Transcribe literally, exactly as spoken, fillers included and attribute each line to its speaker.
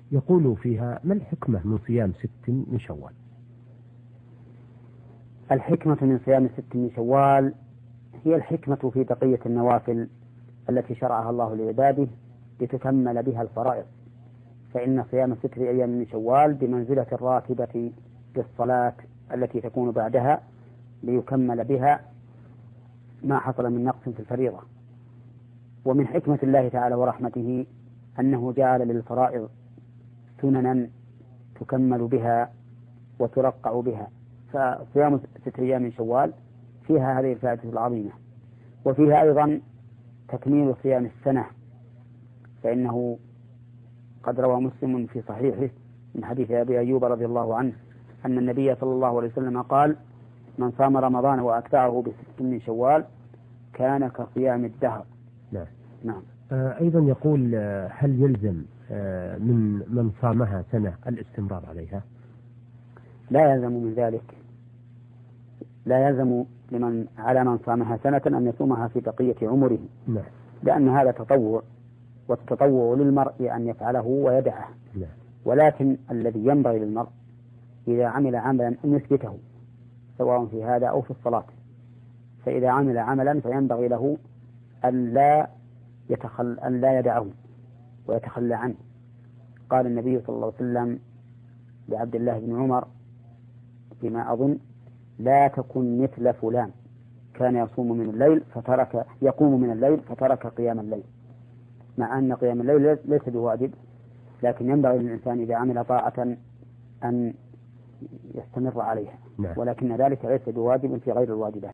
Speaker 1: يقول فيها: ما الحكمة من صيام ست من شوال؟
Speaker 2: الحكمة من صيام ست من شوال هي الحكمة في بقية النوافل التي شرعها الله لعباده لتكمل بها الفرائض، فإن صيام ستة أيام من شوال بمنزلة الراتبة للصلاة التي تكون بعدها ليكمل بها ما حصل من نقص في الفريضة. ومن حكمة الله تعالى ورحمته أنه جعل للفرائض سننا تكمل بها وترقع بها، فصيام ستة أيام من شوال فيها هذه الفائدة العظيمة. وفيها أيضا تكميل صيام السنة، فإنه قد روى مسلم في صحيحه من حديث أبي أيوب رضي الله عنه أن النبي صلى الله عليه وسلم قال: من صام رمضان وأتبعه بست من شوال كان كصيام الدهر.
Speaker 1: نعم.
Speaker 2: نعم.
Speaker 1: آه أيضا يقول: هل يلزم آه من من صامها سنة الاستمرار عليها؟
Speaker 2: لا يلزم من ذلك، لا يلزم لمن على من صامها سنة أن يصومها في بقية عمره.
Speaker 1: نعم.
Speaker 2: لأن هذا تطوع، والتطوع للمرء أن يفعله ويدعه.
Speaker 1: نعم.
Speaker 2: ولكن الذي ينبغي للمرء إذا عمل عملا أن يثبته، سواء في هذا أو في الصلاة. فإذا عمل عملا فينبغي له أن لا يتخل أن لا يدعه ويتخلى عنه. قال النبي صلى الله عليه وسلم لعبد الله بن عمر فيما أظن: لا تكن مثل فلان كان يصوم من الليل فترك يقوم من الليل فترك قيام الليل. مع أن قيام الليل ليس بواجب، لكن ينبغي للإنسان إذا عمل طاعة أن يستمر عليها.
Speaker 1: نعم.
Speaker 2: ولكن ذلك ليس بواجب في غير الواجبات.